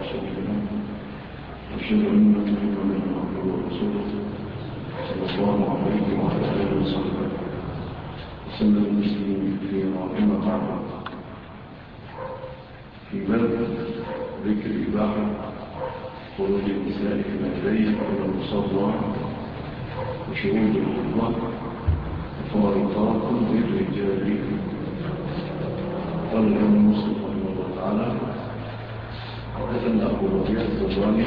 وسلم وأشهد أن محمدا عبده ورسوله صلى الله عليه وعلى آله وصحبه وسلم المسلمين كثيرا. أما بعد، في باب ذكر إباحة خروج النساء من البيت إلى المصلى وشهود الخطبة وفارقات للرجال. قال الإمام مسلم رحمه الله تعالى: حدثنا أبو ربيع الزبراني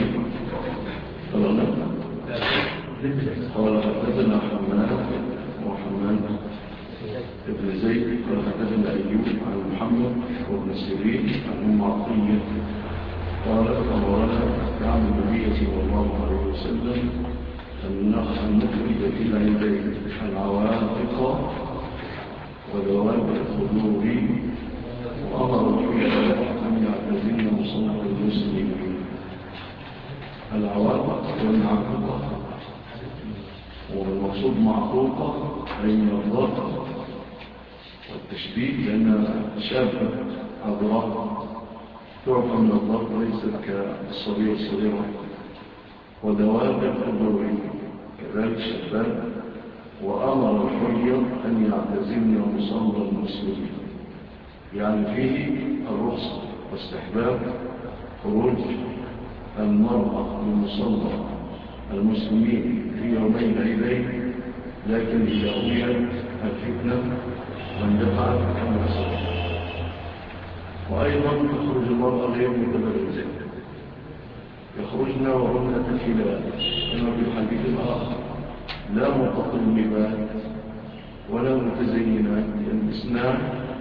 قال حدثنا محمد ابن زيد قال حدثنا أيوب عن محمد وابن سيرين عن أم عطية قال أمرنا عن النبي صلى الله عليه وسلم أن نخرج إلى البيت العواتق وذوات الخدور، وأمر الحجاج أن يعتزلن مصلى المسلمين. العواتق والمعقوقة، والمقصود معقوقة أي من الضغط والتشديد، لأن شابة عذراء تعرف من الضغط ليست كالصبية الصغيرة. وذوات الخدور كذلك شابات. وأمر الحجاج أن يعتزلن مصلى المسلمين، يعني فيه الرخصة واستحباب خروج المرأة لمصلى المسلمين في يومين العيدين، لكن إذا أميت الفتنة واندفعت كما سبق. وأيضا تخرج المرأة غير متبرجة، يخرجن وهن تفلات، كما في الحديث الآخر: لا متطلبات ولا متزينات، يلبسن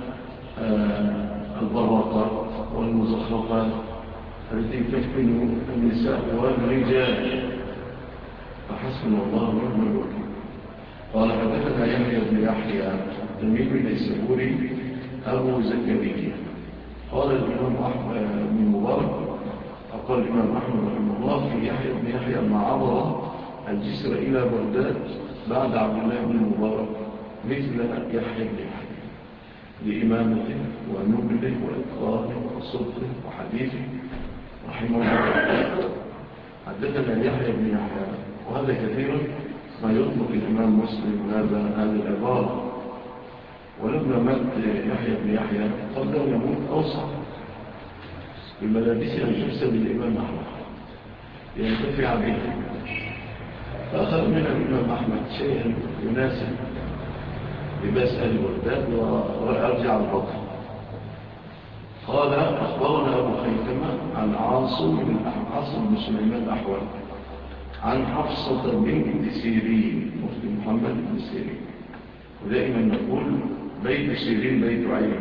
البراقات والمزخرفات التي تفتن النساء والرجال، فحسبنا الله ونعم الوكيل. قال حدثنا يحيى بن يحيى التميمي النيسابوري أبو زكريا قال الإمام أحمد بن مبارك قال الإمام أحمد رحمه الله في يحيى بن يحيى ما عبر الجسر إلى بغداد بعد عبد الله بن مبارك مثل يحيى بن يحيى لإمامته ونبله وإتقانه وصدقه وحديثه رحمه الله. حدثنا يحيى بن يحيى، وهذا كثيرا ما يطلق الإمام مسلم هذا العبارة. ولما مات يحيى بن يحيى قبل أن يموت أوصى بملابسه أن ترسل للإمام أحمد ينتفع به، فأخذ من الإمام أحمد شيئا يناسب لباس أهل بغداد وأرجع البطن. قال أخبرنا أبو خيثمة عن عاصم بن سليمان الأحول عن حفصة بنت سيرين مفتي محمد بن سيرين، ودائما نقول بيت سيرين بيت عين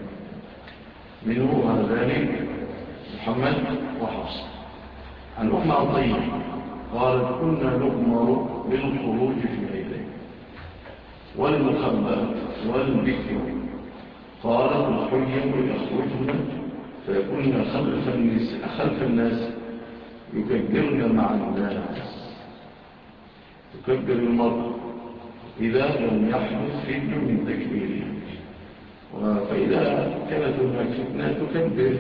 منه هذان محمد وحفصة. عن أم عطية قالت: كنا نؤمر بالخروج في الليلين والمخبأ والبكر. قالت: الحجم يخرجن فيكون خلف الناس يكبرن مع الناس. تكبر المرأة إذا لم يحدث فتنة من تكبيرها، فإذا كانت هناك فتنة تكبر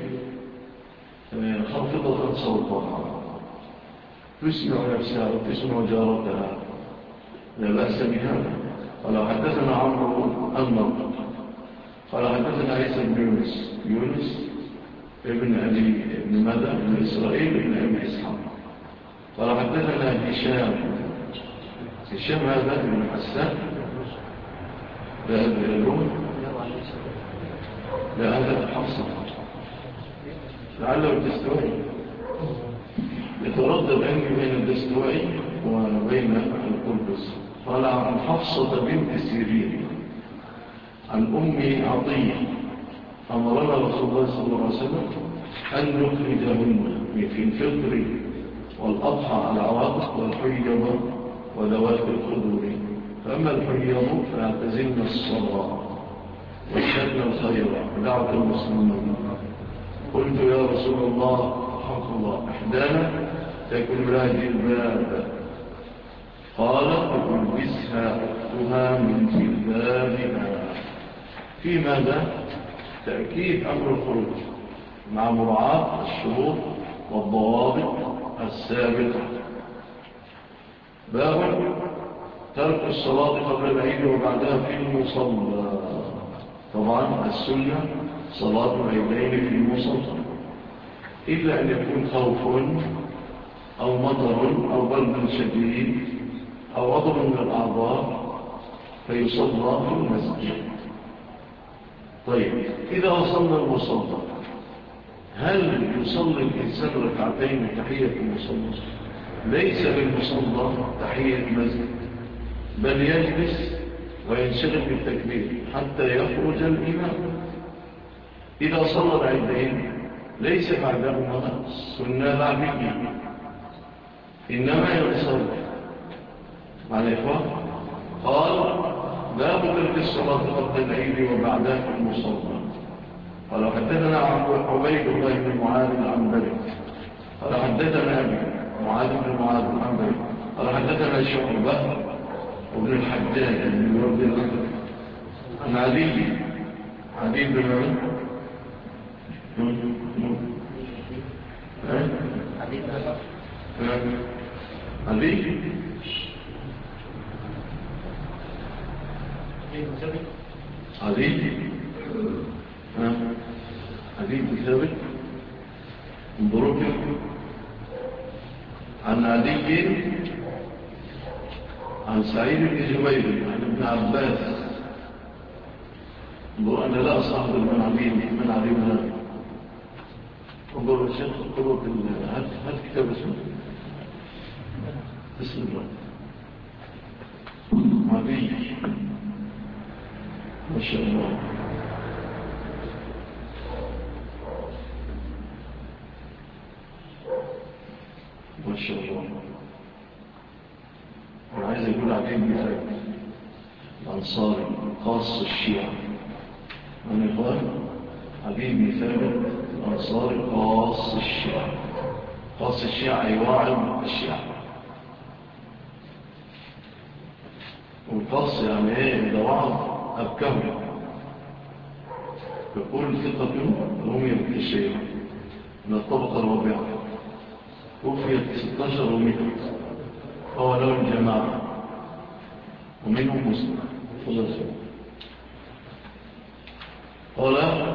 خافضة صوتها، تسمع نفسها وتسمع جارتها، لا بأس بهذا. قال حدثنا عمرو النضر قال حدثنا عيسى بن يونس ابن أبي ابن ماذا ابن إسرائيل ابن أبي إسحاق قال حدثنا هشام هذا ابن حسان لا أدرون لا هذا حفصة لعله الدستوائي، يتردد عنه بين الدستوائي وبين القلبس. قال عن حفصة بنت سيرين عن أم عطية أمرنا رسول الله صلى الله عليه وسلم أن نخرجهن في الفطر والأضحى على العواتق والحيض وذوات الخدور. فأما الحيض فاعتزلن الصلاة واشهدن الخير ودعوة المسلمين. قلت: يا رسول الله رحمه الله، إحدانا تكون لها جلباب. قال: تلبسها أختها من جلبابها. في ماذا؟ تأكيد أمر الخروج مع مراعاة الشروط والضوابط السابقة. باب ترك الصلاة قبل العيد وبعدها في المصلى. طبعا السنة صلاة العيدين في المصلى، إلا أن يكون خوف أو مطر أو برد شديد أو عضو من الأعضاء فيصلى في المسجد. طيب إذا وصلنا المصلى هل يصلي الإنسان ركعتين تحية المصلى؟ ليس للمصلى تحية مسجد، بل يجلس وينشغل بالتكبير حتى يخرج الإمام. إذا صلى العيدين ليس بعدهما سنة بعدية، إنما ينصرف مع الإخوة. قال باب ترك الصلاة قبل العيد وبعدها في المصلى. قال حدثنا عبيد الله بن معاذ العنبري قال حدثنا أبي معاذ بن معاذ العنبري قال حدثنا شعبة وابن الحجاج بن رب الأخر عن علي بن ماذا؟ علي بن ثابت انظروا عن علي عن سعيد بن جبير عن ابن عباس. انظروا أنا لا أصحب من علي بن هذا. انظروا الشيخ قلوة هذا كتاب اسمه بسم الله علي ما شاء الله. ما شاء الله. أنا عايز أقول عليه مثال الأنصاري خاص الشيعة من إخوان عليه مثال الأنصاري خاص الشيعة. خاص الشيعة يواعد الشيعة، والخاص يعني إيه؟ إذا وعد أبكهم. يقول ثقة رمية بن الشيخ من الطبقة الرابعة توفيت 16 ومئة فهو له الجماعة ومنهم مسلم. قال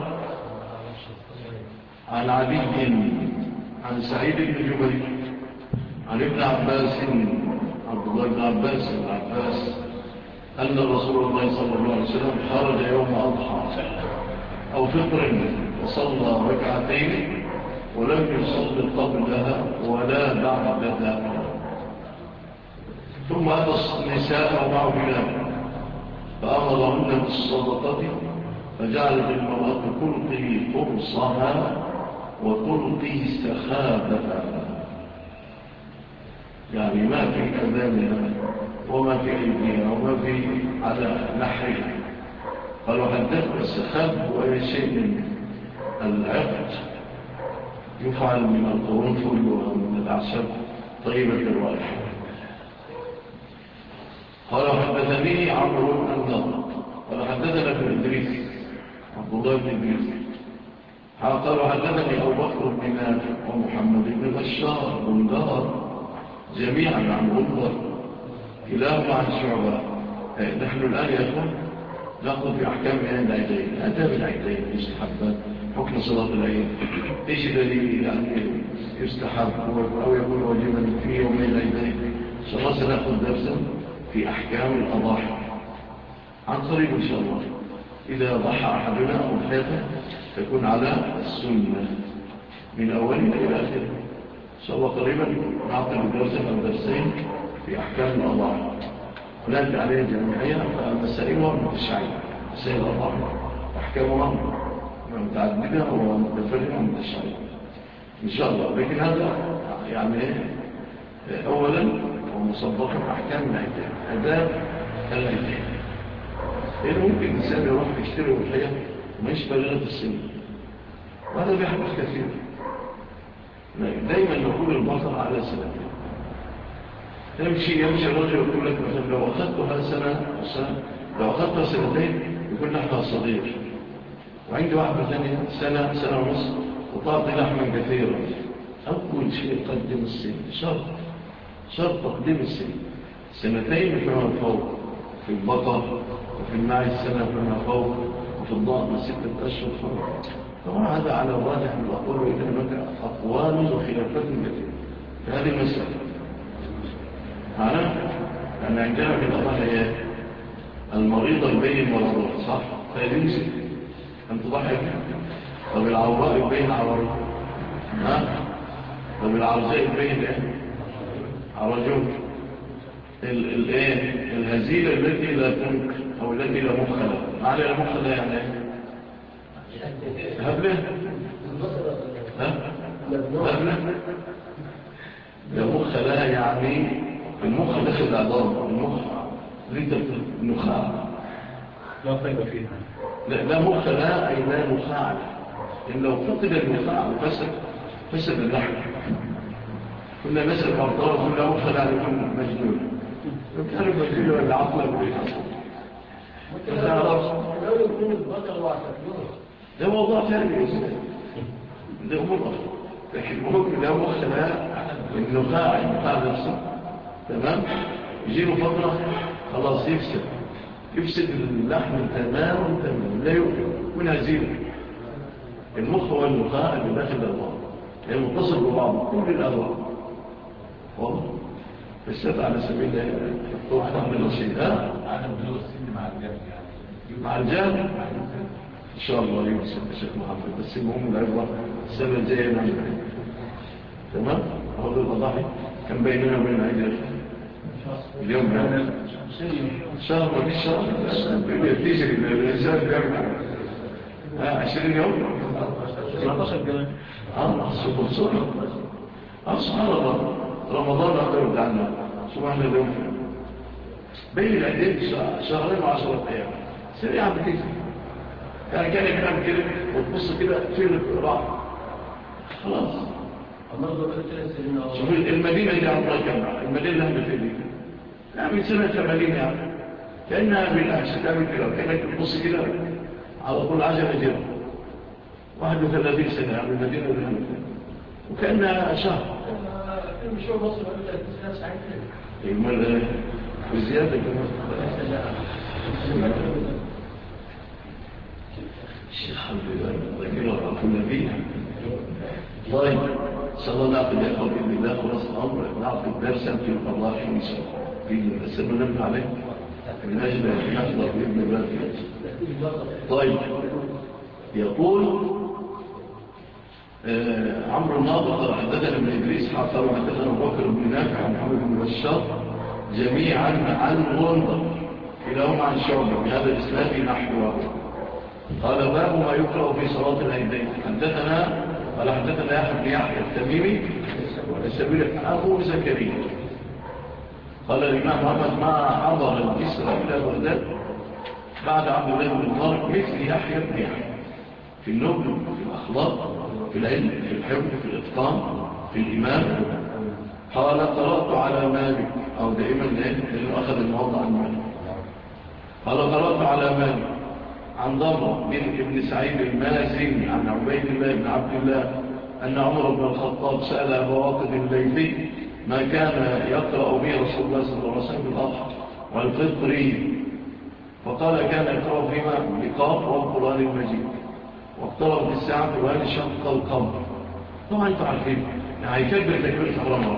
عن علي عن سعيد بن جبير عن ابن عباس عبد الله بن عباس أن رسول الله صلى الله عليه وسلم خرج يوم أضحى أو فطر وصلى ركعتين ولم يصل قبلها ولا بعدها. ثم أتى النساء ومعه بلاد فأمرهن بالصدقة فجعلت المرأة تلقي فرصها وتلقي سخابها، يعني ما في أذانها وما في أيديها وما في على نحرها. قالوا حدثنا السخاب هو شيء من العقد يفعل من القرنفل ومن الأعشاب طيبة الرائحة. قال حدثني عمرو النضر قال حدثنا ابن إدريس عبد الله بن إدريس قال حدثني أبو بكر بن نافع ومحمد بن بشار بن دار جميعا عن غندر كلاهما عن شعبة. نحن الآن يا أخوان نأخذ بأحكام العيدين، آداب العيدين مستحبات، حكم صلاة العيد، إيش الذي يعني يستحب أو يكون واجبا في يومين العيدين. إن شاء الله سنأخذ درسا في أحكام الأضاحي عن قريب إن شاء الله. إذا ضحى أحدنا أو ضحيته تكون على السنة من أولنا إلى آخره. إن شاء الله قريبا نعطي درسا أو درسين في أحكام الأضاحي، ونأتي عليه جميعية فمسائلها متشعبة، مسائل الأضاحي أحكامها متعددة ومتفرقة ومتشعبة إن شاء الله. لكن هذا يعني أولا ومسبقا أحكام العيدين، أداب العيدين. لأنه ممكن الإنسان يروح يشتري وضحية وما يشبه لغة السن، وهذا بيحدث كثير. دايما نقول البطل على سنتين. يمشي الرجل يقول لك مثلا لو أخذتها سنة لو أخذتها سنتين يكون لحمها صغير، وعندي واحدة ثانية سنة ونصف وطعطي لحما كثيرا، أول شيء قدم السن، شرط تقديم السن، سنتين فما فوق، في البقر وفي الماعز سنة فما فوق، وفي الضأن 6 أشهر فما. طبعا هذا على الراجح من الأقوال، وإذا هناك أقوال وخلافات كثيرة في هذه المسألة. معنا لأن عندنا في الأضحية المريض يبين مرضه، صح؟ فيمسك أن تضحي. طب العوراء يبين عورته، طب العرجاء يبين عرجوه. الهزيلة التي لا تنك أو التي لا مخلة، معنى لا مخلة يعني هبلة، هبلة لا مخلة، يعني المخ داخل العظام، المخ ريدة النخاع لا طيب فيها. لا مخ لا، أي لا نخاع. إن لو فقد النخاع فسد اللحم. كنا نسأل عبدالله كنا مخ لا يكون مجنون، كان مجنون ولا عقلا بريد لو يكون البطل وعسكرون ده موضوع ثاني يا أستاذ، ده أمور أخرى. لكن ممكن لا مخ لا النخاع نفسه تمام، يجيله فترة خلاص يفسد اللحم تماما لا يؤكل من هزيله. المخ هو النخاع اللي داخل الأرواح، يعني متصل ببعض كل الأرواح والله. بالذات على سبيل الطرق من الشيء عدم بلوغ السن مع الجهل، مع الجهل إن شاء الله يوسف الشيخ محمد، بس المهم العبرة السنة الجاية نعمل تمام. هذا الأضحي كان بيننا وبين عيد اليوم شهر ما فيش شهر تيجي الإنسان بيعمل 20 يوم 19 كمان. سبحان الله. رمضان أقرب عنه سبحان الله. بين العيدين شهرين و10 أيام سريعا بتيجي. كان يكلم كده وتبص كده فين راح خلاص. شوف المدينة اللي عمرها كم، المدينة اللي هم في دي من سنة 80 يعني كأنها بالأمس تعمل كده، كأنك تبص كده على طول 10 جرة 31 سنة يعني المدينة اللي هم فيها وكأنها شهر. مشروع مصر وقبل 3 ساعات كده وزيادة كمان. الحمد لله ذكرنا كل فيها. طيب صلى الله عليه وسلم بالله خلاص الأمر نعطي الدرس في القضاء في السنة نبقى عليه من أجل أن نحضر بإذن الله. طيب يقول عمرو الناظر قال حدثنا ابن إدريس حافظ حدثنا بكر بن نافع عن محمد بن بشار جميعا عن غندر كلاهما عن شعبة بهذا الإسلام نحوه. قال باب ما يقرأ في صلاة العيدين. حدثنا يحيى بن يحيى التميمي السبيل أبو زكريا قال الإمام محمد ما حضر الإسراء إلى بغداد بعد عبد الله بن المبارك مثل يحيى بن يحيى في النبل، في الأخلاق، في العلم، في الحفظ، في الإتقان، في الإمام. قال قرأت على مالك أو دائما لأنه أخذ الموضع عن مالك. قال قرأت على مالك عن ضمر بن ابن سعيد المازني عن عبيد الله بن عبد الله أن عمر بن الخطاب سأل أبا واقد الليثي ما كان يقرأ به رسول الله صلى الله عليه وسلم الأضحى والفطر، فقال كان يقرأ فيما بقاف والقرآن المجيد واقترب بالساعة وهذه شق القمر. طبعا انتوا عارفين يعني يكبر تكبير الحرام.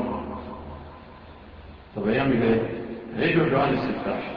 طب يعمل ايه؟ هيجب دعاء الاستفتاح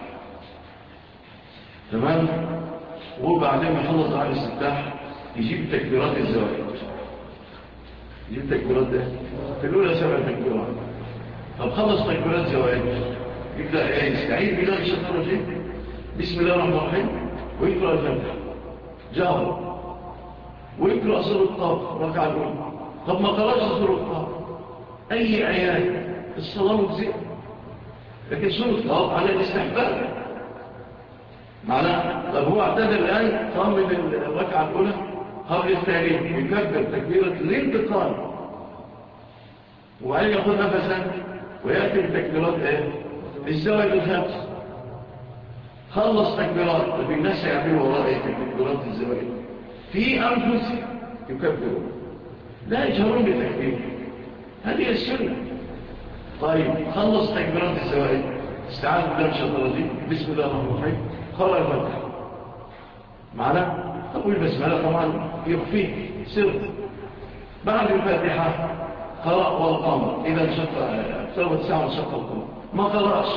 تمام، وبعدين يخلص دعاء الاستفتاح يجيب تكبيرات الزواج، يجيب تكبيرات ده في الأولى 7 تكبيرات. طب خلص تكبيرات زواج يبدأ يستعيد بالله من الشيطان الرجيم بسم الله الرحمن الرحيم ويقرأ الفاتحة جهر ويقرأ سورة الطاف ركعة الأولى. طب ما قرأش سورة الطاف أي آيات الصلاة مجزئة، لكن سورة الطاف على الاستحباب معناه. طب هو اعتدى الآن قام من الركعة الأولى قبل الثانية يكبر تكبيرة الانتقال وبعدين يأخذ نفسا ويأتي بتكبيرات الزواج الخامس. خلص تكبيرات. طب الناس يعملوا وراء تكبيرات الزواج في أنفسهم يكبرون لا يجهرون بتكبير هذه السنة. طيب خلص تكبيرات الزوائد، استعاذ بالله من الشيطان الرجيم، بسم الله الرحمن الرحيم، قرأ الفاتحة معنا. تقول البسملة طبعا يخفيه سر. بعد الفاتحة قرأ والقمر إذا انشق اقتربت ساعة انشق القمر، ما قرأش،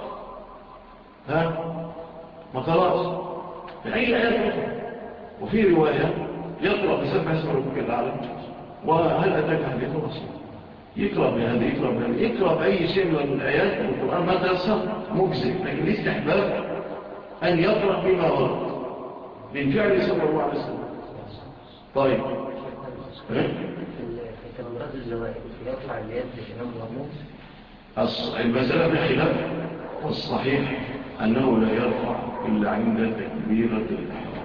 ما قرأش بأي آيات أخرى. وفي رواية يقرأ بسبح اسم ربك الأعلى وهل أتاك حديث الرسول، يقرأ بهذا يقرأ بهذا، يقرأ بأي شيء من الآيات من القرآن ما تيسر مجزئ، لكن الاستحباب أن يقرأ بما ورد من فعل صلى الله عليه وسلم. طيب في تكبيرات الزوائد يرفع اليد لإمام المأموم؟ المسألة بخلاف، والصحيح أنه لا يرفع إلا عند تكبيرة الإحرام،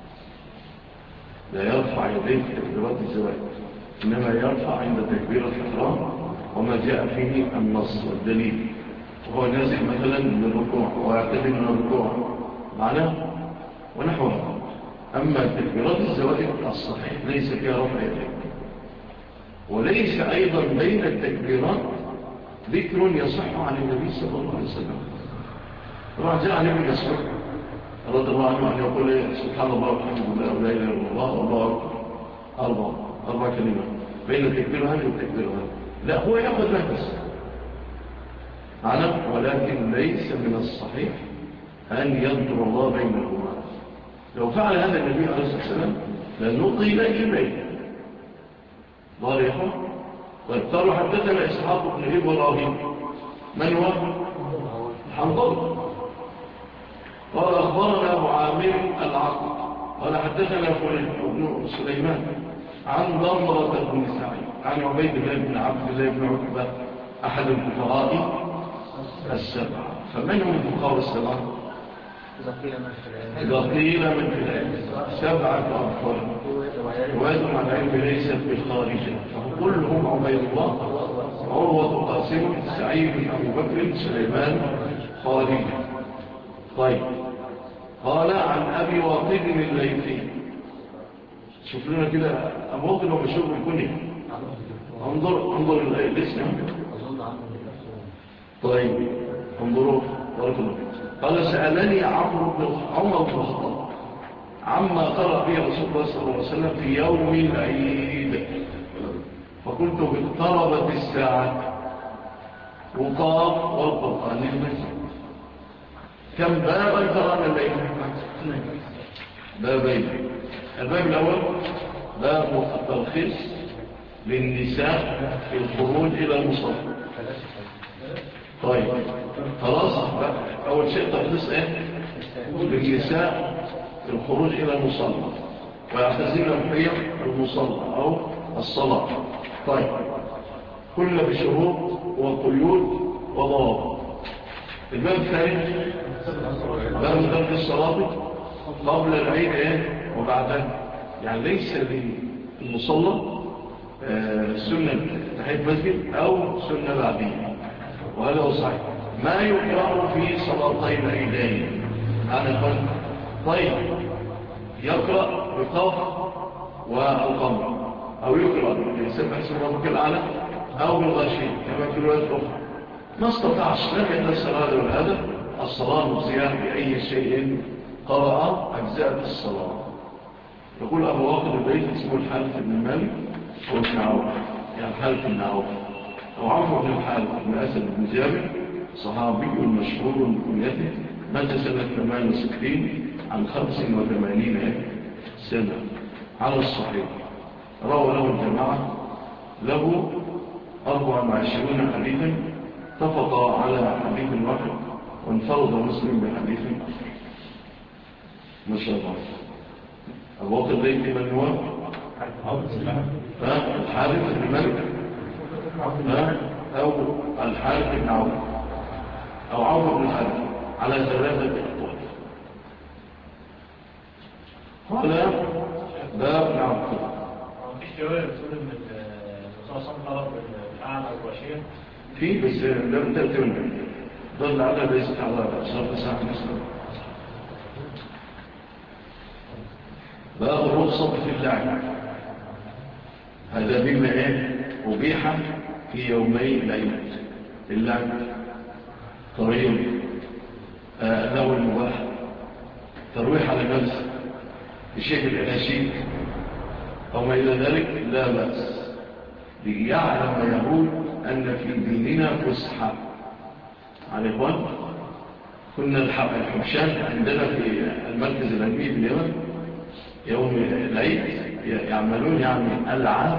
لا يرفع يديه في تكبيرات الزوائد، إنما يرفع عند تكبيرة الإحرام وما جاء فيه النص والدليل، وهو نازل مثلا من الركوع ويعتدل من الركوع معناه ونحوها. أما تكبيرات الزوائد الصحيح ليس فيها رفع يديه، وليس أيضا بين التكبيرات ذكر يصح عن النبي صلى الله عليه وسلم. طبعا جاء عن ابن مسعود رضي الله عنه أن يقول سبحان الله والحمد لله ولا إله إلا الله والله أكبر، أربع كلمات بين التكبير هذا والتكبير هذا. لا، هو يأخذ نفس معنا، ولكن ليس من الصحيح أن يذكر الله بينهما. لو فعل هذا النبي عليه الصلاة والسلام لنطيل إليه ضارحا. وقالوا حدثنا إسحاق بن إبراهيم، من هو؟ الحنظل. قال أخبرنا أبو عامر العقل قال حدثنا فلان بن سليمان عن ضمرة بن سعيد عن عبيد الله بن عبد الله بن عتبة أحد الفقهاء السبعة. فمن هم الفقهاء السبعة؟ إذا قيل من في العلم سبعة أطفال روادهم عن العلم ليست بالخارجة، فكلهم عبيد الله عروة قاسم سعيد أبو بكر سليمان خارجة. طيب قال عن أبي واقد الليثي، شوف لنا كده أبو واقد هو مشهور بالكنية، انظر الاسم. طيب انظروا بارك الله. قال سألني عمر بن الخطاب عما قرأ به رسول الله صلى الله عليه وسلم في يوم العيد، فقلت اقتربت الساعة وقاف والقرآن المجيد. كم بابا قرأنا الليل؟ بابين. الباب الأول باب الترخيص للنساء في الخروج إلى المصلى. طيب خلاص، أول شيء ترخيص للنساء في الخروج إلى المصلى ويعتزلن في المصلى أو الصلاة. طيب كل بشروط وقيود وضوابط. الباب الثاني باب ترك الصلاة قبل العيد وبعدها، يعني ليس للمصلى سنة تحية مسجد أو سنة بعدية، وهذا هو صحيح. ما يقرأ في صلاتي العيدين أنا قلت طيب يقرأ بقاف والقمر، أو يقرأ يسبح اسم ربك الأعلى أو بالغاشية كما في الروايات الأخرى. ما استطاعش لم يتسر هذا والهذا الصلاة مجزية بأي شيء قرأ أجزاء الصلاة. يقول أبو واقد البيت اسمه الحارث بن مالك أو ابن عوف، يعني الحارث بن عوف أو عمرو بن الحارث بن أسد بن جابر، صحابي مشهور بكنيته، مات سنة 68 عن 85 سنة على الصحيح. روى له الجماعة، له 24 حديثا، اتفق على حديث واحد وانفرد مسلم بحديث ما شاء الله. أبو واقد ليك من هو؟ الحارث بن مالك أو الحارث بن عوف أو عوف بن الحارث على 3 أقوال. قال باب نعم مفيش رواية بتقول إن الرسول صلى الله عليه وسلم بالأعلى والغاشية في، بس لم تأتي منه ظل على ليست على شرط ساعة مسلم. باب الرخصة في اللعب، هذا بما أبيح في يومي العيد، اللعب، طريق، اللهو المباح، ترويح على النفس بشيء الأناشيد أو ما إلى ذلك، لا بأس، ليعلم يهود أن في ديننا فسحة. على إخوان، كنا الحبشان عندنا في المركز العلمي في اليمن يوم العيد يعملون يعني ألعاب،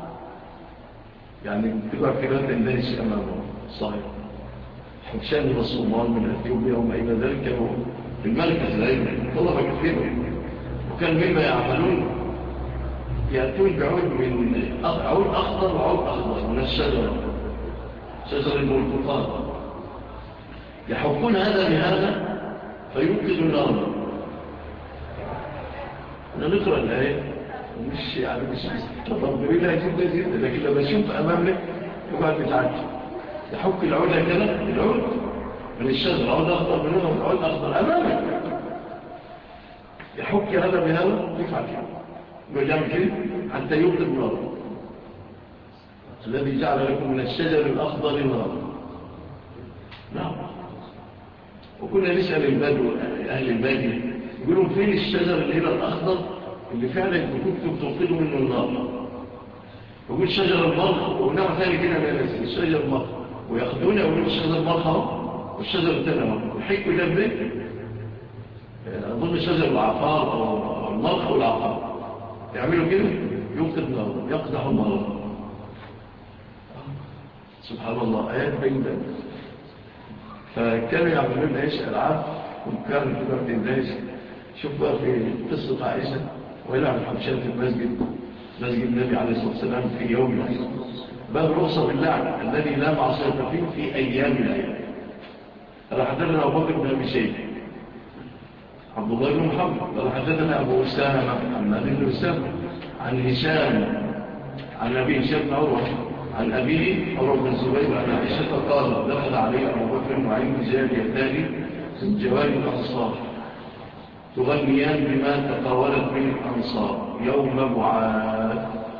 يعني تبقى كلمات اندهش أمامهم صحيح. حبشان من الصومال من أثيوبيا وما إلى ذلك كانوا في المركز العلمي طلبة كثيرة، وكان مما يعملون يأتون بعود من عود أخضر وعود أخضر من الشجرة، شجر البرتقال، يحكون هذا بهذا فيوقد النار. أنا نقرأ الآية مش يعني مش تفضلي لها جدا جدا، لكن لما أشوف أمامك يبقى بتعجب. يحك العود كده، العود من الشجرة، عود أخضر من هنا عود أخضر أمامك، يحك هذا بهذا يفعل كده، يقول يعمل كده حتى يوقد النار. الذي جعل لكم من الشجر الأخضر نار. نعم. وكنا نسأل البدو أهل البادية يقولون فين الشجر اللي هنا الأخضر اللي فعلا كنتم توقدوا منه النار؟ يقول شجر المرخ، ونوع ثاني كده من الشجر المرخ، ويأخذون يقولون الشجر المرخ والشجر الثاني يحكوا ده بليه. أظن شجر العقار أو المرخ والعقار يعملوا كده، يوقد نار، يقدح النار. سبحان الله، آيات بينة. فكانوا يعملون ايش ألعاب، وكانوا تبقى تندهش. شوف بقى في قصة عائشة ويلعب الحبشان في المسجد، مسجد النبي عليه الصلاة والسلام في يوم العيد، باب رخصة باللعب الذي لا معصية فيه في أيام العيد. قال حدثنا أبو بكر بن أبي شيبة، عبد الله بن محمد قال حدثنا أبو أسامة عن مالك بن أسامة عن هشام عن أبي هشام بن عروة عن أبيه عروة بن الزبير عن عائشة قال دخل عليه أبو بكر وعين جاريتان من جوار الأنصار تغنيان بما تقاولت من الأنصار يوم بعاث،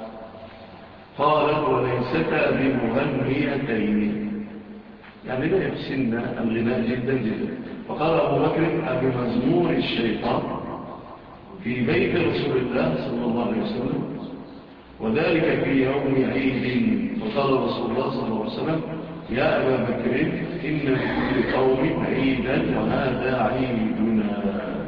قالت وليستا بمغنيتين، يعني لا يحسن الغناء جدا جدا. فقال أبو بكر أبي مزمور الشيطان في بيت رسول الله صلى الله عليه وسلم، وذلك في يوم عيد. فقال رسول الله صلى الله عليه وسلم يا أبا بكر إن لكل قوم عيدا وهذا عيدنا.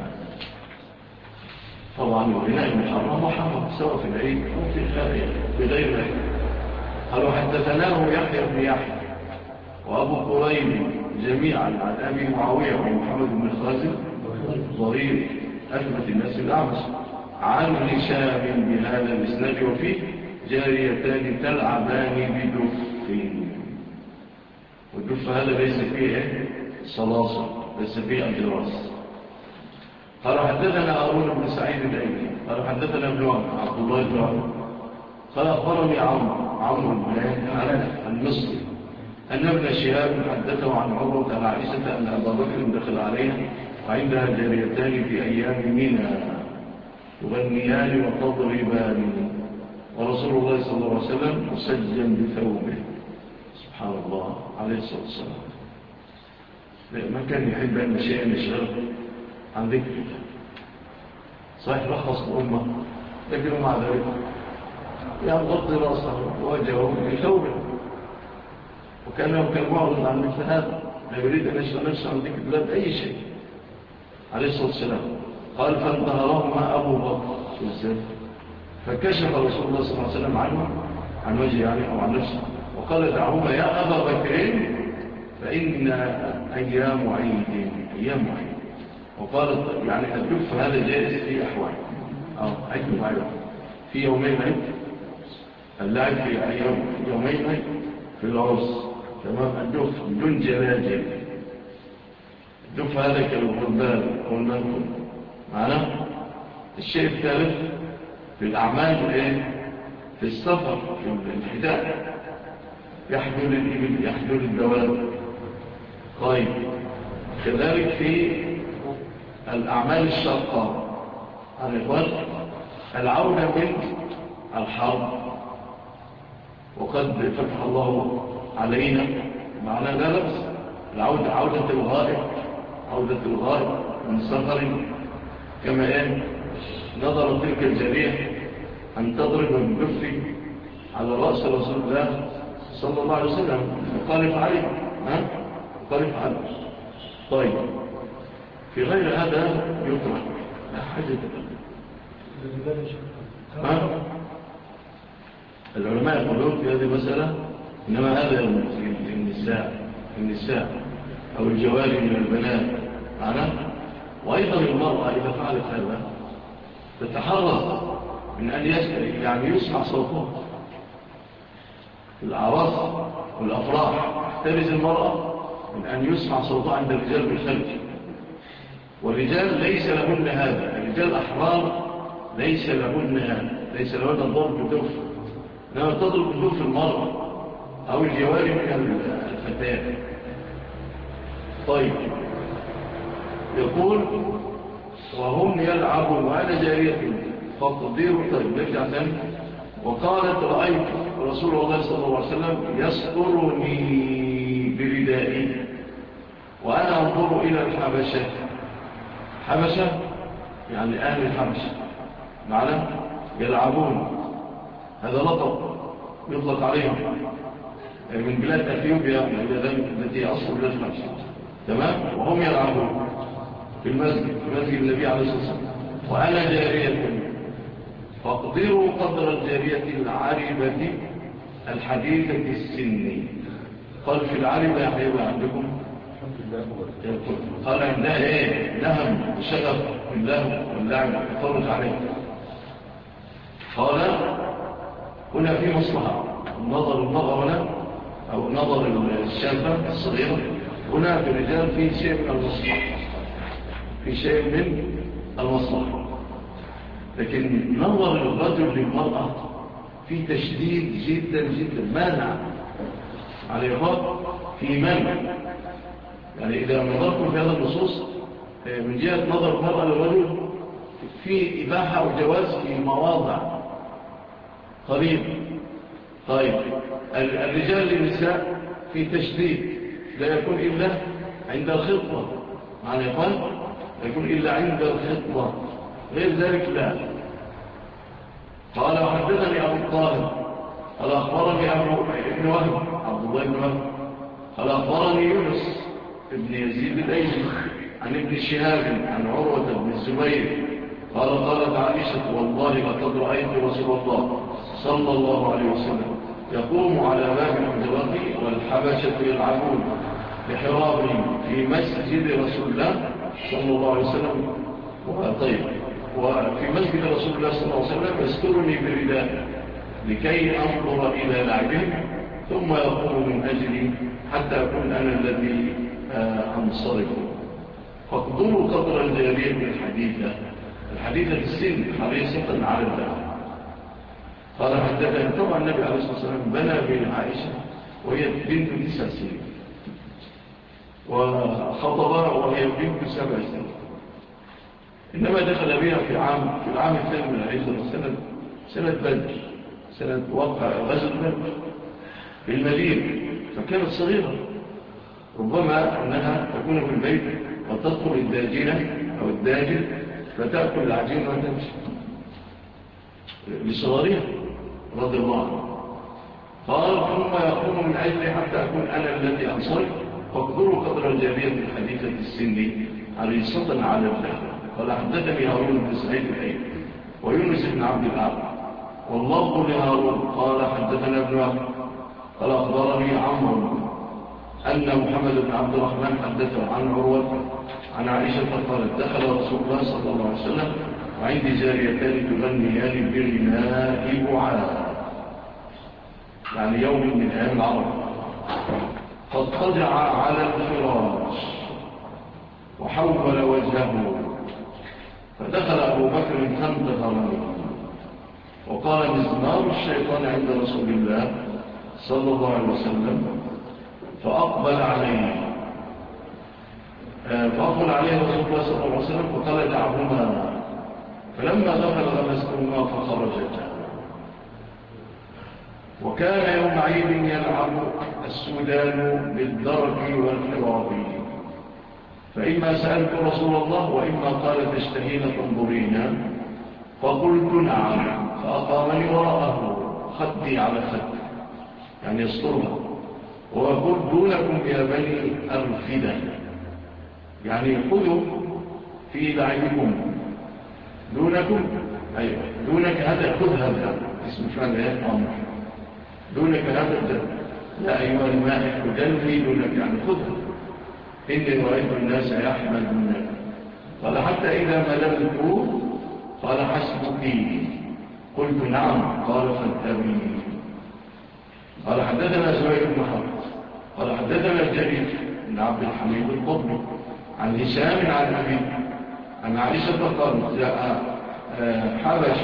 طبعا الغناء محرم محرم سواء في العيد أو في غير العيد. قالوا حدثناه يحيى بن يحيى وأبو قريب جميعا عن أبي معاوية ومحمد بن خازم ضرير أثبت الناس الأعمش عن هشام بهذا الإسناد وفيه جاريتان تلعبان بدف، والدف هذا ليس فيه صلاصة، ليس فيه أجراس. قال حدثنا هارون بن سعيد الأيلي قال حدثنا ابن عبد الله بن عمرو قال أخبرني عمرو بن المصري أن ابن شهاب حدثه عن عروة عن عائشة أن أبا بكر دخل عليها وعندها جاريتان في أيام منى تغنيان وتضربان، ورسول الله صلى الله عليه وسلم مسجن بثوبه. سبحان الله عليه الصلاة والسلام، ما كان يحب أن شيئا يشغله عن ذكر الله. صحيح رخص الأمة، لكنه مع ذلك يغضي رأسه ووجهه بثوبه، وكان معرض عن مثل هذا، لا يريد أن يشغل نفسه عن ذكر الله بأي شيء عليه الصلاة والسلام. قال فانتهرهما أبو بكر فكشف رسول الله صلى الله عليه وسلم عنه عن وجهه يعني أو عن نفسه وقال دعوهما يا أبا بكر فإن أيام عيد أيام عيد. وقال يعني الدف هذا جائز في أحوال أو عيد معين في يومين عيد، اللعب في يومين عيد في العرس، تمام. الدف بدون جلاجل، الدف هذا كالغربان أو المنكر معنا. الشيء الثالث في الأعمال في السفر في الحداء يحمل الإبل يحمل الدواب. طيب كذلك في الأعمال الشاقة عن الوقت العودة من الحرب وقد فتح الله علينا معنى لا لبس عودة الغائب من سفر كما نظر تلك الجارية أن تضرب بالكف على رأس رسول الله صلى الله عليه وسلم وقال افعل طيب في غير هذا يكره لا حاجة العلماء يقولون في هذه المسألة إنما هذا النساء أو الجواري من البنات معنا. وأيضا المرأة إذا فعلت هذا تتحرص من أن يسمع صوتها الأعراس والأفراح. تحترز المرأة من أن يسمع صوتها عند الرجال بالخلف، والرجال ليس لهن هذا. الرجال أحرار ليس لهن الضرب بالدف، إنما تضرب بالدف المرأة أو الجواري من الفتاة. طيب يقول وهم يلعبون وأنا جارية فاقدروا. طيب نرجع ثاني. وقالت رأيت رسول الله صلى الله عليه وسلم يسطرني بردائي وأنا أنظر إلى الحبشة يعني أهل الحبشة معنا يلعبون. هذا لقب يطلق عليهم من بلاد أثيوبيا التي أصل بلاد الحبشة. تمام. وهم يلعبون في مسجد النبي عليه الصلاة والسلام وأنا جارية فاقدروا قدر الجارية العاربة الحديثة السن. قال في العاربة يا حبيبة عندكم قال عندها لهم شغف بالله واللعب يفرج عليه. قال هنا في مصلحة نظر المرأة هنا أو نظر الشابة الصغيرة هنا في الرجال في شيء من المصلحة. لكن نظر الرجل للمرأة في تشديد جدا جدا مانع على إخوة في منع. يعني إذا نظرتم في هذا النصوص من جهة نظر المرأة للرجل في إباحة أو جواز في مواضع قريب. طيب الرجال للنساء في تشديد لا يكون إلا عند الخطبة معنى إخوان لا يكون إلا عند الخطبة غير ذلك لا. قال وحدثني أبو الطاهر قال أخبرني ابن وهب عبد الله بن وهب قال أخبرني يونس ابن يزيد الأيلي عن ابن شهاب عن عروة بن الزبير قالت عائشة والله لقد رأيت رسول الله صلى الله عليه وسلم يقوم على باب حجرته والحبشة يلعبون بحرابهم في مسجد رسول الله صلى الله عليه وسلم. وفي مسجد رسول الله صلى الله عليه وسلم يسترني برداء لكي أنظر إلى لعبهم ثم يقوم من أجلي حتى أكون أنا الذي أنصرف. فاقدروا قدر الجارية الحديثة السن حريصة على اللعب. قال حدثني طبعا النبي عليه الصلاة والسلام بنى بين عائشة وهي بنت 9 سنين وخطبها وهي بنت 7 سنين. إنما دخل بها في العام الثاني من الهجرة سنة بدر سنة وقع غزو بدر في المدينة فكانت صغيرة ربما أنها تكون في البيت وتدخل الداجنة أو الداجن فتأكل العجين وتمشي لصغارها رضي الله عنه. قال ثم يقوم من أجل حتى أكون أنا الذي أنصرف فاقدروا قدر الجارية الحديثة السن حريصة على الله. قال حدثني هارون بن سعيد الأيلي ويونس بن عبد الأعلى والله لهارون قال حدثنا ابن وهب قال أخبرني عمرو أن محمد بن عبد الرحمن حدثه عن عروة عن عائشة قالت دخل رسول الله صلى الله عليه وسلم وعندي جاريتان تغنيان بغناء بعاد يعني يوم من أيام العرب قد اضطجع على الفراش وحول وجهه فدخل أبو بكر فانتظر وقال مزمار الشيطان عند رسول الله صلى الله عليه وسلم فأقبل عليه رسول الله صلى الله عليه وسلم فقال دعهما فلما دخل غمزتهما فخرجتا. وكان يوم عيد يلعب السودان بالدرك والحراب، فإما سألت رسول الله وإما قال تشتهين تنظرين، فقلت نعم، فأقامني وراءه خدي على خد يعني يسطرها، وأقول دونكم يا بني أرفدة يعني خذوا في لعبكم، دونكم أيوة دونك هذا خذ هذا اسم فعل أمر، دونك هذا لا أيها المائح دلوي دونك يعني خذها، إني رأيت الناس يحملونك. قال حتى إذا مللت قال حسبك، قلت نعم، قال فانتبه. قال حدثنا زهير بن حرب قال حدثنا جرير بن عبد الحميد الضبي عن هشام عن أبي عن عائشة قالت جاء حبش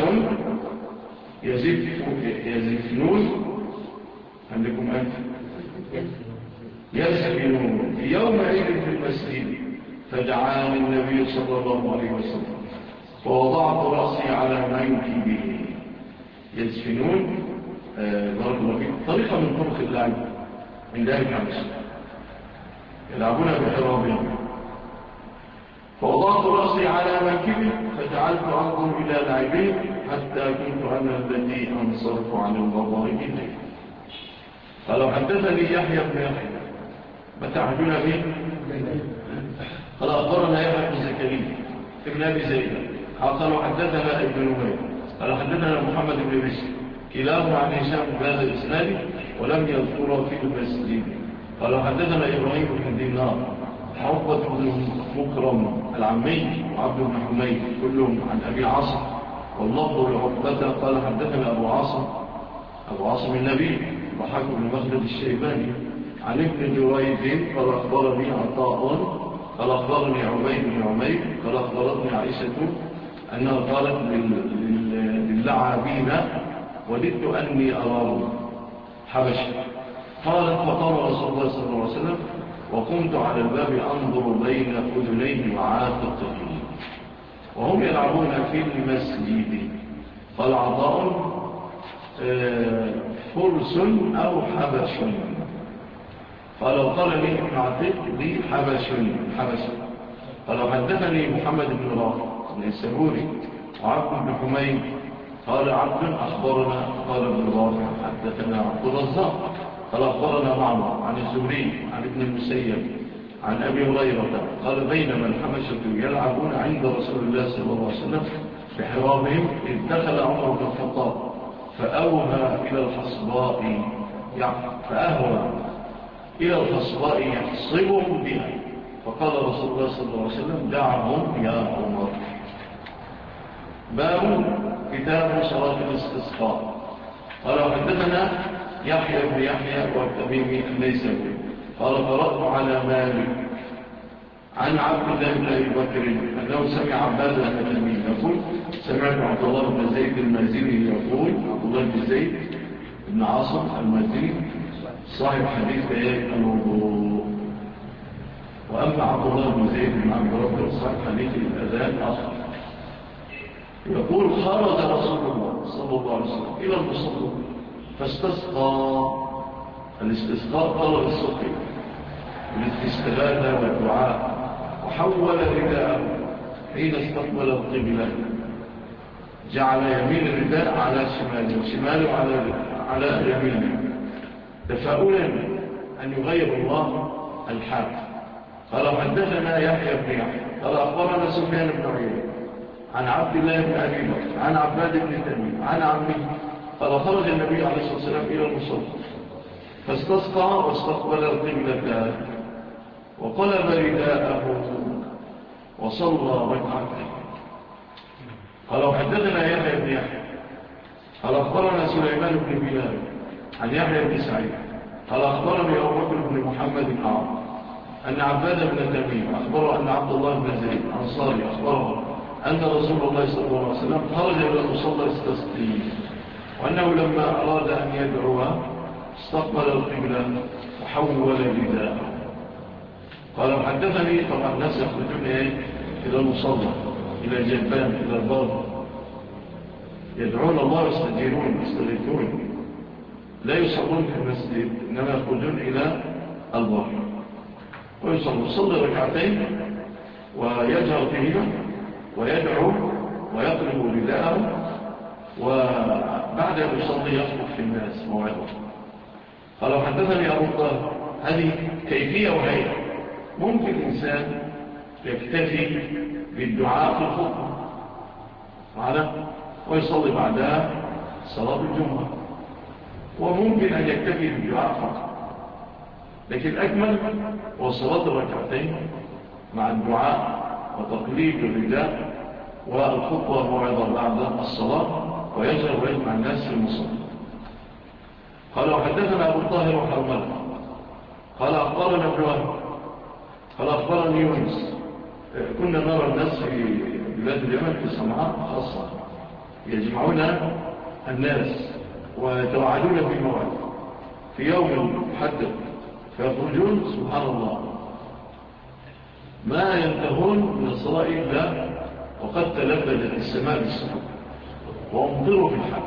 يزفنون عندكم أنت يزفنون في يوم عيد في المسجد، فدعاني النبي صلى الله عليه وسلم فوضعت رأسي على منكبه. يزفنون بارك الله فيك طريقة من طرق اللعب عند أهل الحبش يلعبون بحرابهم، فوضعت رأسي على منكبه فجعلت أنظر إلى لعبهم حتى كنت أنا الذي أنصرف عن النظر إليه. قال حدثني يحيى بن يحيى متى عهدنا به؟ قال أخبرنا يحيى بن زكريا ابن أبي زيد قال حدثنا ابن نمير قال حدثنا محمد بن بشر كلاهما عن هشام بهذا الإسناد ولم يذكر في المسجد. قال حدثنا إبراهيم بن دينار عقبة بن مكرم العمي وعبد بن حميد كلهم عن أبي عاصم واللفظ لعقبة قال حدثنا أبو عاصم النبي ضحاك بن مخلد الشيباني عن ابن جريج قال أخبرني عطاء قال أخبرني عبيد بن عمير قال أخبرتني عائشة أنها قالت للعابين وددت أني أراه حبشا، قالت فقام رسول الله صلى الله عليه وسلم وقمت على الباب أنظر بين أذنيه وعاتقه وهم يلعبون في المسجد. قال عطاء فرس أو حبش، قال لي ابن عتيق لي حبش. قال حدثني محمد بن رافع بن السبوري وعبد بن حميد قال عبد أخبرنا قال ابن رافع حدثنا عبد الرزاق قال أخبرنا معمر عن الزهري عن ابن المسيب عن أبي هريرة قال بينما الحبشة يلعبون عند رسول الله صلى الله عليه وسلم بحرابهم إذ دخل عمر بن الخطاب فأوهى إلى الحصباء يحصبهم بها، فقال رسول الله صلى الله عليه وسلم دعهم يا عمر. باب كتاب صلاة الاستسقاء. قال حدثنا يحيى بن يحيى والتميمي النيسابوري قال قرأت على مالك عن عبد الله بن أبي بكر أنه سمع عباد بن تميم يقول سمعت عبد الله بن زيد المازني يقول عبد الله بن زيد بن عاصم المازني صاحب حديث بيان الوضوء، وأما عبد الله بن زيد بن عبد ربه صاحب حديث الأذان أصلا يقول خرج رسول الله صلى الله عليه وسلم إلى المصلى فاستسقى. الاستسقاء طلب السقي بالاستغاثة والدعاء، وحول رداءه حين استقبل القبلة جعل يمين الرداء على شماله وشماله على يمينه تفاؤلا أن يغير الله الحال. قال حدثنا يحيى بن يحيى قال أخبرنا سفيان بن عيينة عن عبد الله بن أبي بكر عن عباد بن تميم عن عمه قال خرج النبي عليه الصلاة والسلام إلى المصلى فاستسقى واستقبل القبلة وقلب رداءه وصلى ركعتين. قال حدثنا يحيى بن يحيى قال أخبرنا سليمان بن بلال عن يحيى بن سعيد قال أخبرني أبو بكر بن محمد بن عمرو أن عباد بن تميم أخبره أن عبد الله بن زيد أنصاري أخبره أن رسول الله صلى الله عليه وسلم خرج إلى المصلى استسقي، وأنه لما أراد أن يدعوها استقبل القبلة وحول رداءه. قال حدثني طبعا الناس يخرجون إلى المصلى إلى الجبان إلى الباب يدعون الله ويستجيرون ويستغيثون، لا يصلون في المسجد، إنما يخرجون إلى البحر ويصلي ركعتين ويجهر فيهما ويدعو ويقلب رداءه، وبعد أن يصلي يخطب في الناس موعظة. قال وحدثني أبو الطاهر. هذه كيفية وهيئة. ممكن الإنسان يكتفي بالدعاء في الخطبة ويصلي بعدها صلاة الجمعة، وممكن أن يكتفي بالدعاء فقط، لكن الأكمل هو صلاة الركعتين مع الدعاء وتقليد الرداء والخطوة موعظة بعد الصلاة، ويجهر ويجمع الناس في المصلى. قال وحدثنا أبو الطاهر وحرمله قال أخبرنا ابن وهب قال أخبرني يونس. كنا نرى الناس في بلاد اليمن في صنعاء خاصة يجمعون الناس ويتوعدون في موعد في يوم محدد، فيخرجون سبحان الله ما ينتهون من الصلاة إلا وقد تلبدت السماء بالسحب وأمطروا في الحق.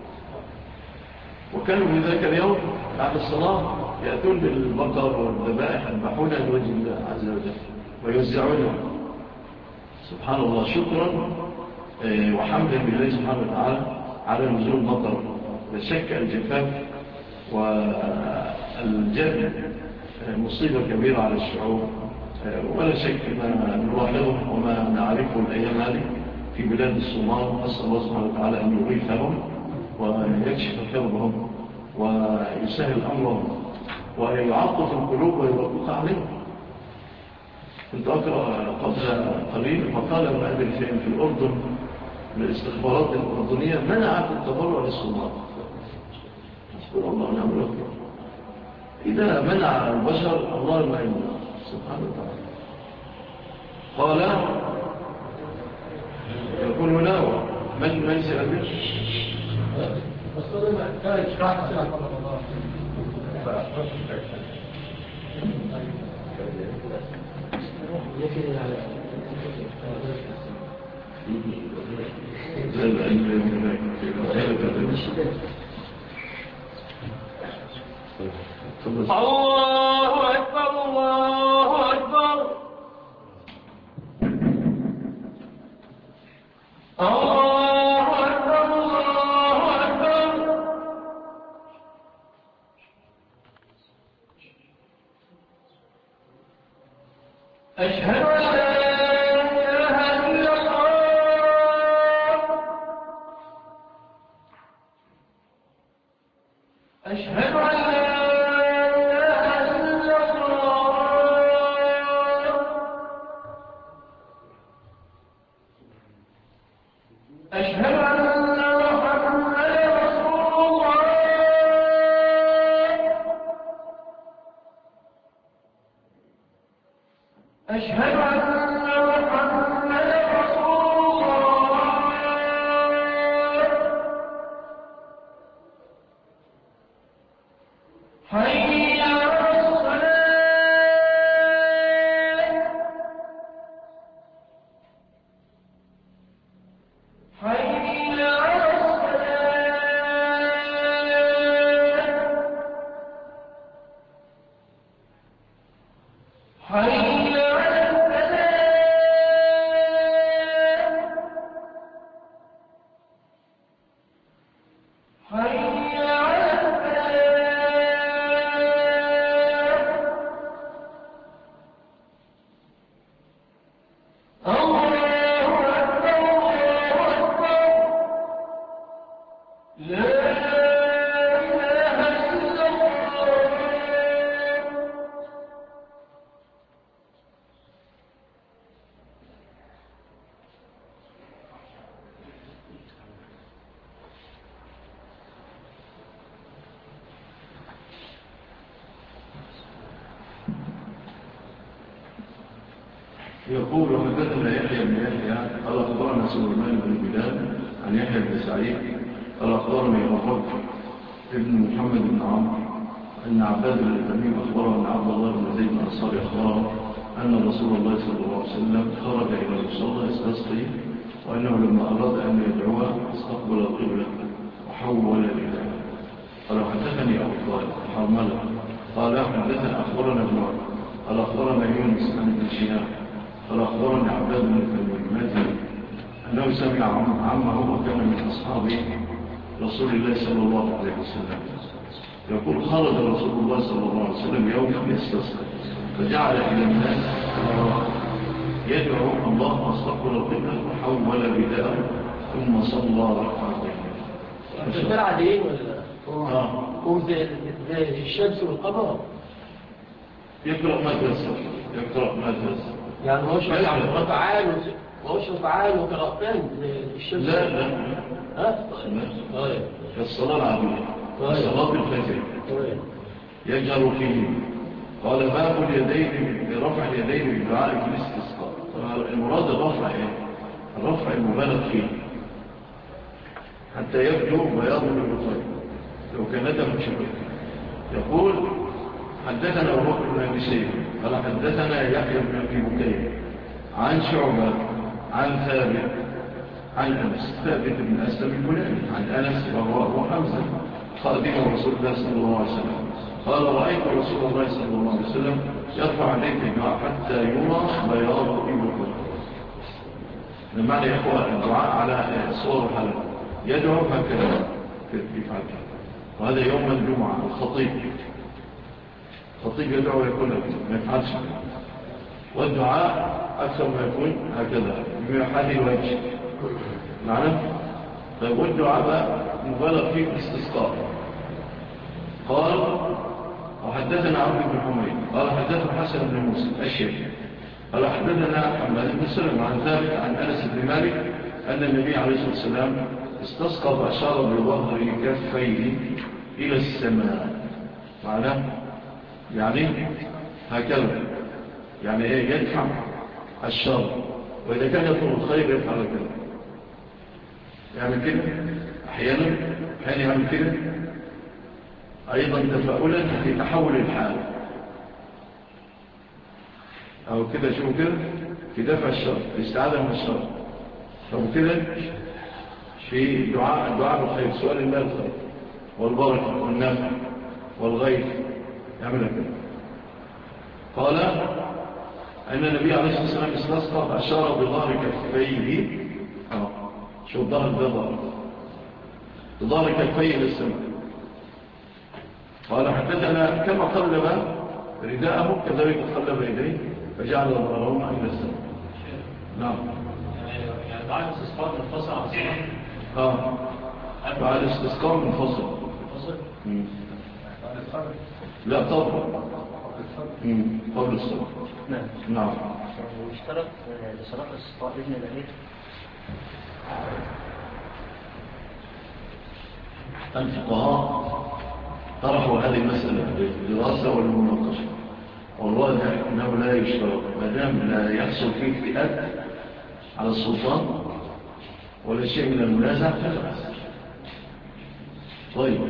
وكانوا في ذلك اليوم بعد الصلاة يأتون بالبقر والذبائح يذبحونها لوجه الله عز وجل ويوزعونها سبحان الله شكرا وحمدا لله سبحانه وتعالى على نزول المطر. لا شك الجفاف والجد مصيبة كبيرة على الشعوب، ولا شك ما نلاحظه وما نعرفه الأيام هذه في بلاد الصومال. أسأل الله سبحانه وتعالى أن يغيثهم ويكشف كربهم ويسهل أمرهم ويعطف القلوب ويربط عليهم. كنت أقرأ قبل قليل مقالة مأدر في الأردن الاستخبارات الأردنية منعت التبرع للصومال. أشكر الله نعم الوكيل. إذا منع البشر الله ما يمنع سبحانه وتعالى. قال يقول هنا من سيأبش الله أكبر الله أكبر الله أكبر الله أكبر. أشهد أن لا إله إلا الله. أشهد أن لا أشهد أن محمدا رسول الله. أشهد أن محمدا رسول الله. حي على الصلاة. حي على الصلاة. حي على الفلاح. حي على الفلاح. الله أكبر الله أكبر. لا إله إلا الله. يقول وحدثنا يحيى بن يحيى قال أخبرنا سليمان بن بلال عن يحيى بن سعيد قال أخبرني أبو بكر ابن محمد بن عمرو أن عباد بن تميم أخبره أن عبد الله بن زيد الأنصاري أخبره أن رسول الله صلى الله عليه وسلم خرج إلى المصلى يستسقي، وأنه لما أراد أن يدعوه استقبل القبلة وحول إليها قال حدثني أبو طالب حرملة قال حدثنا أخبرنا ابن عمر قال أخبرنا يونس عن ابن شهاب قال أخبرني عباد بن المازني أنه سمع عمه وكان من أصحاب رسول الله صلى الله عليه وسلم يقول خرج رسول الله صلى الله عليه وسلم يوما يستسقي فجعل إلى الناس يدعو الله واستغفر القبلة وحول رداءه ثم صلى ركعتين. التكبير عاديين ولا؟ زي الشمس والقمر. يقرأ ما تيسر يعني هو ركعان وقراءتين زي الشمس. لا ها؟ طيب. الصلاة العادية صلاة الفجر يجهر فيه. قال باب اليدين برفع اليدين بالدعاء في الاستسقاء. المراد الرفع المبالغ فيه حتى يبدو بياض البطين لو كان ندم شبك. يقول حدثنا أبو بكر بن أبي شيبة قال حدثنا يحيى بن أبي بكير عن شعبة عن ثابت عن أنس ثابت بن أسلم البناني عن أنس وهو حمزة خادم رسول الله صلى الله عليه وسلم قال رأيت رسول الله صلى الله عليه وسلم يرفع يديه الدعاء حتى يرى بياض إبطه. بمعنى يا إخوة الدعاء على صور الحلقة يدعو هكذا يفعل. وهذا يوم الجمعة الخطيب يدعو يقول ما يفعلش. والدعاء أكثر ما يكون هكذا بمحل الوجه معنا. طيب والدعاء مبالغ فيه الاستسقاء. قال وحدثنا عبد بن حميد قال حدثنا حسن بن موسى الشيخ قال حدثنا حماد بن سلم عن ثابت عن أنس بن مالك أن النبي عليه الصلاة والسلام استسقى فأشار بظهر كفيه إلى السماء. معناه يعني هكذا يعني يدفع الشر، وإذا كان يطلب الخير يفعل كذا يعمل كده أحيانا يعمل كده أيضا تفاؤلا في تحول الحال أو كده شو كده في دفع الشر في استعادة من الشر أو كده في دعاء بالخير سؤال الله الخير والبركة والنفع والغيث يعملها كده. قال أن النبي عليه الصلاة والسلام استسقى فأشار بظهر كفيه شو الظهر ده ظهر كفيه للسماء. قال حدثنا كما قلب رداءه كذلك قلب يديه فجعل ظهرهما إلى السماء. نعم يعني بعد الاستسقاء منفصل عن الصلاة. بعد الاستسقاء منفصل. لا طبعا قبل الصلاة. نعم ويشترط لصلاة الاستسقاء إذن الأمير. الفقهاء طرحوا هذه المسألة بالدراسة والمناقشة، والواضح أنه لا يشترط ما دام لا يحصل فيه اجتهاد على السلطان ولا شيء من المنازع فلا بأس. طيب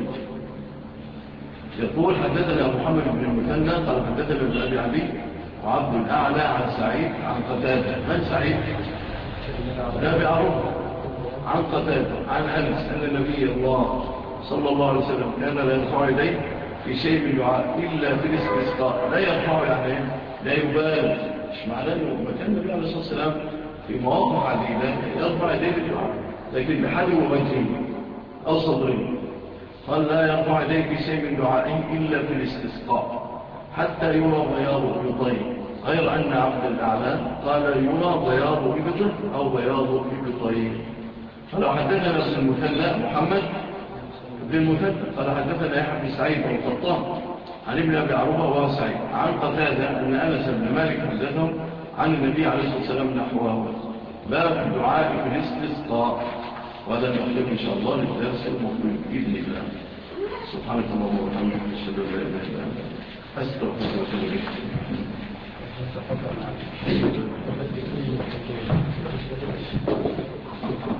يقول حدثنا محمد بن المثنى قال حدثنا ابن أبي عدي وعبد الأعلى عن سعيد عن قتادة. من سعيد؟ نبي عروب عن قتادة عن أنس أن النبي الله صلى الله عليه وسلم كان لا يرفع يديه في شيء من دعاء إلا في الاستسقاء. لا يرفع يعني لا يبالغ. مش معناه أنه مكان النبي عليه الصلاة والسلام في مواقف عديدة يرفع يديه بالدعاء لكن بحد وجهه أو صدره. قال لا يرفع يديه في شيء من دعائه إلا في الاستسقاء حتى يرى بياض إبطيه. غير أن عبد الأعلى قال يرى بياض إبطه أو بياض إبطيه. قال حدثنا ابن المثنى محمد بن المثنى قال حدثنا يحيى بن سعيد والقطان عن ابن أبي عروبة وهو سعيد عن قتادة أن أنس بن مالك حدثهم عن النبي عليه الصلاة والسلام نحوه باب الدعاء في الاستسقاء. وهذا نحن إن شاء الله للدرس المقبل بإذن الله. سبحانك اللهم وبحمدك أشهد أن لا إله إلا أنت أستغفرك وأتوب إليك.